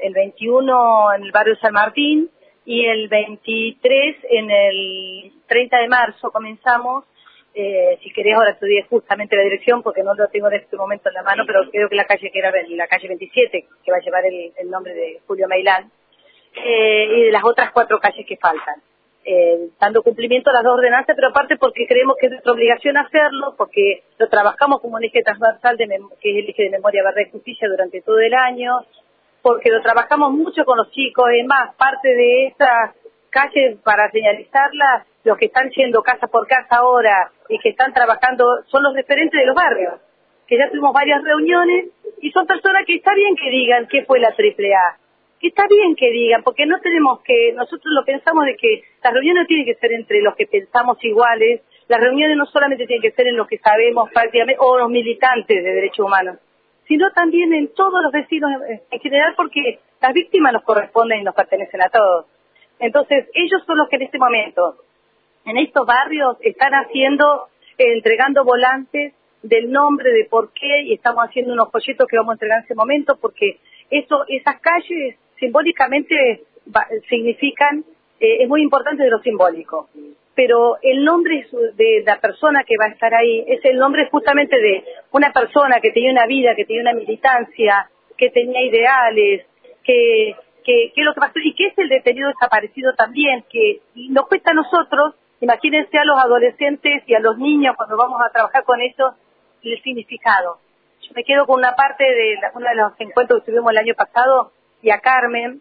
el 21 en el barrio San Martín y el 23 en el 30 de marzo comenzamos. Si querés ahora te diré justamente la dirección porque no lo tengo en este momento en la mano, pero creo que la calle que era la calle 27, que va a llevar el nombre de Julio Meilán, y de las otras 4 calles que faltan. Dando cumplimiento a las 2 ordenanzas, pero aparte porque creemos que es nuestra obligación hacerlo, porque lo trabajamos como un eje transversal, que es el eje de memoria, verdad y justicia durante todo el año, porque lo trabajamos mucho con los chicos. Es más, parte de esas calles para señalizarlas, los que están yendo casa por casa ahora y que están trabajando son los referentes de los barrios, que ya tuvimos varias reuniones y son personas que está bien que digan qué fue la AAA. Que está bien que digan, porque no tenemos que, nosotros lo pensamos de que las reuniones tienen que ser entre los que pensamos iguales, las reuniones no solamente tienen que ser en los que sabemos prácticamente, o los militantes de derechos humanos, sino también en todos los vecinos en general, porque las víctimas nos corresponden y nos pertenecen a todos. Entonces, ellos son los que en este momento, en estos barrios, están entregando volantes del nombre, de por qué, y estamos haciendo unos folletos que vamos a entregar en ese momento, porque esas calles simbólicamente significan, es muy importante de lo simbólico, pero el nombre de la persona que va a estar ahí es el nombre justamente de una persona que tenía una vida, que tenía una militancia, que tenía ideales, que es lo que pasó, y que es el detenido desaparecido también, que nos cuesta a nosotros, imagínense a los adolescentes y a los niños cuando vamos a trabajar con ellos, el significado. Yo me quedo con una parte de uno de los encuentros que tuvimos el año pasado, y a Carmen,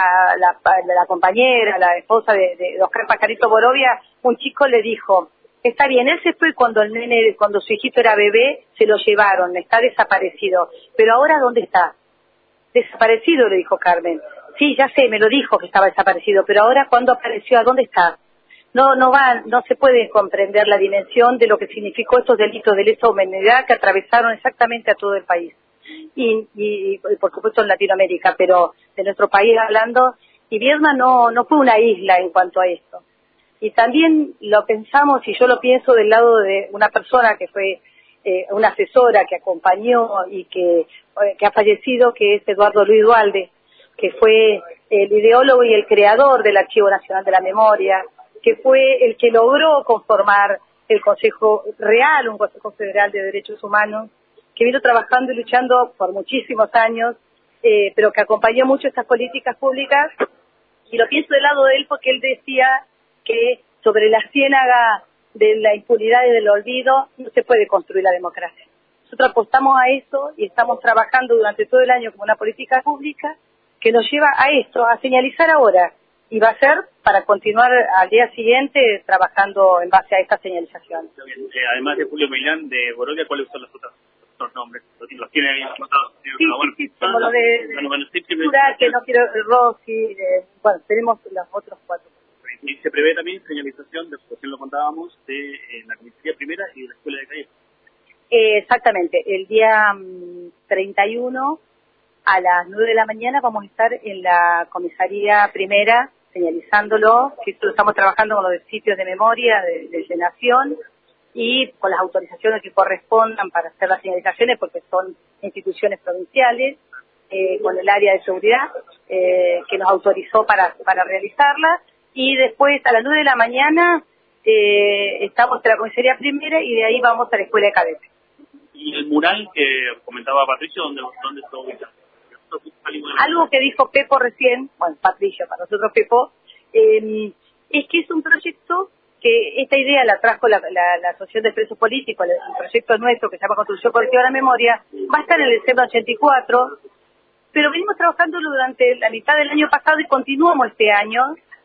la compañera, la esposa de Oscar Pajarito Borovia, un chico le dijo, está bien, él se fue cuando cuando su hijito era bebé, se lo llevaron, está desaparecido, pero ahora ¿dónde está? Desaparecido, le dijo Carmen. Sí, ya sé, me lo dijo que estaba desaparecido, pero ahora ¿cuándo apareció? ¿A dónde está? No se puede comprender la dimensión de lo que significó estos delitos de lesa humanidad que atravesaron exactamente a todo el país. Y por supuesto en Latinoamérica, pero de nuestro país hablando, y Viedma no fue una isla en cuanto a esto. Y también lo pensamos, y yo lo pienso del lado de una persona que fue una asesora que acompañó y que ha fallecido, que es Eduardo Luis Duhalde, que fue el ideólogo y el creador del Archivo Nacional de la Memoria, que fue el que logró conformar el Consejo Real, un Consejo Federal de Derechos Humanos, que vino trabajando y luchando por muchísimos años, pero que acompañó mucho estas políticas públicas, y lo pienso del lado de él porque él decía que sobre la ciénaga de la impunidad y del olvido no se puede construir la democracia. Nosotros apostamos a eso y estamos trabajando durante todo el año como una política pública que nos lleva a esto, a señalizar ahora, y va a ser para continuar al día siguiente trabajando en base a esta señalización. Además de Julio Meilán de Borovia, ¿cuáles son los otros nombres? ¿Los tiene ahí anotados? Sí, como lo de que no quiero, Rossi, bueno, tenemos los otros 4. Y se prevé también señalización, recién lo contábamos, de la comisaría primera y de la escuela de calle. Exactamente, el día 31 a las 9 de la mañana vamos a estar en la comisaría primera señalizándolo, que esto lo estamos trabajando con los sitios de memoria de Nación y con las autorizaciones que correspondan para hacer las señalizaciones, porque son instituciones provinciales, con el área de seguridad que nos autorizó para realizarlas, y después a las 9 de la mañana estamos en la comisaría primera y de ahí vamos a la escuela de cadetes. ¿Y el mural que comentaba Patricio, dónde está ubicado? Algo que dijo Pepo recién, bueno, Patricio, para nosotros Pepo, es que es un proyecto que esta idea la trajo la Asociación de Presos Políticos, el proyecto nuestro que se llama Construcción Colectiva de la Memoria, va a estar en el SEM 84, pero venimos trabajándolo durante la mitad del año pasado y continuamos este año,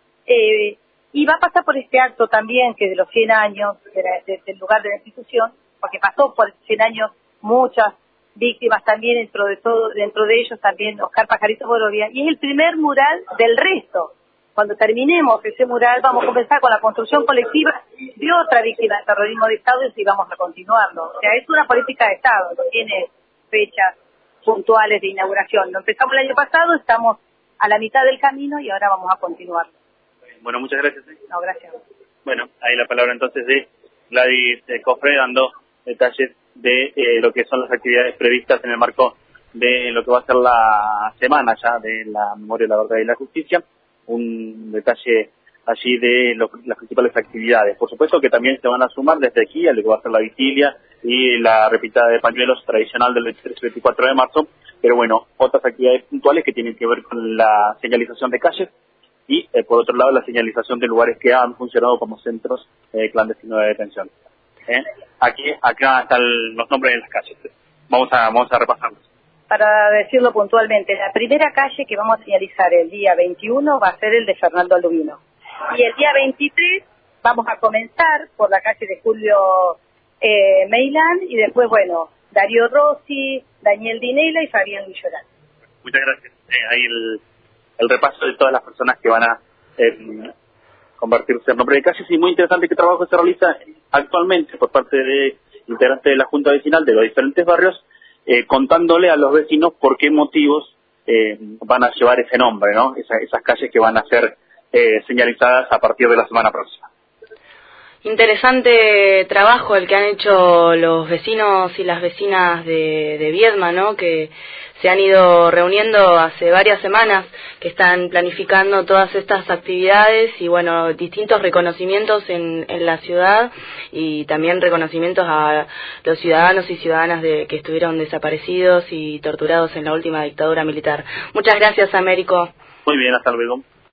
y va a pasar por este acto también, que de los 100 años del lugar de la institución, porque pasó por 100 años muchas víctimas también, dentro de ellos también Oscar Pajarito Borovia, y es el primer mural del resto. Cuando terminemos ese mural vamos a comenzar con la construcción colectiva de otra víctima del terrorismo de Estado y vamos a continuarlo. O sea, es una política de Estado, no tiene fechas puntuales de inauguración. Lo empezamos el año pasado, estamos a la mitad del camino y ahora vamos a continuarlo. Bueno, muchas gracias. No, gracias. Bueno, ahí la palabra entonces de Gladys Cofre dando detalles de lo que son las actividades previstas en el marco de lo que va a ser la semana ya de la memoria, la verdad y la justicia. Un detalle allí de las principales actividades. Por supuesto que también se van a sumar desde aquí a lo que va a ser la vigilia y la repitada de pañuelos tradicional del 23 y 24 de marzo, pero bueno, otras actividades puntuales que tienen que ver con la señalización de calles y, por otro lado, la señalización de lugares que han funcionado como centros clandestinos de detención. Acá están los nombres de las calles. Vamos a repasarlos. Para decirlo puntualmente, la primera calle que vamos a señalizar el día 21 va a ser el de Fernando Albino. Y el día 23 vamos a comenzar por la calle de Julio Meilán y después, bueno, Darío Rossi, Daniel Dinela y Fabián Guillorán. Muchas gracias. Ahí el repaso de todas las personas que van a convertirse en nombre de calles, y muy interesante qué trabajo se realiza actualmente por parte de integrantes de la Junta Vecinal de los diferentes barrios, contándole a los vecinos por qué motivos van a llevar ese nombre, ¿no? Esas calles que van a ser señalizadas a partir de la semana próxima. Interesante trabajo el que han hecho los vecinos y las vecinas de Viedma, ¿no? Que se han ido reuniendo hace varias semanas, que están planificando todas estas actividades y, bueno, distintos reconocimientos en la ciudad y también reconocimientos a los ciudadanos y ciudadanas que estuvieron desaparecidos y torturados en la última dictadura militar. Muchas gracias, Américo. Muy bien, hasta luego.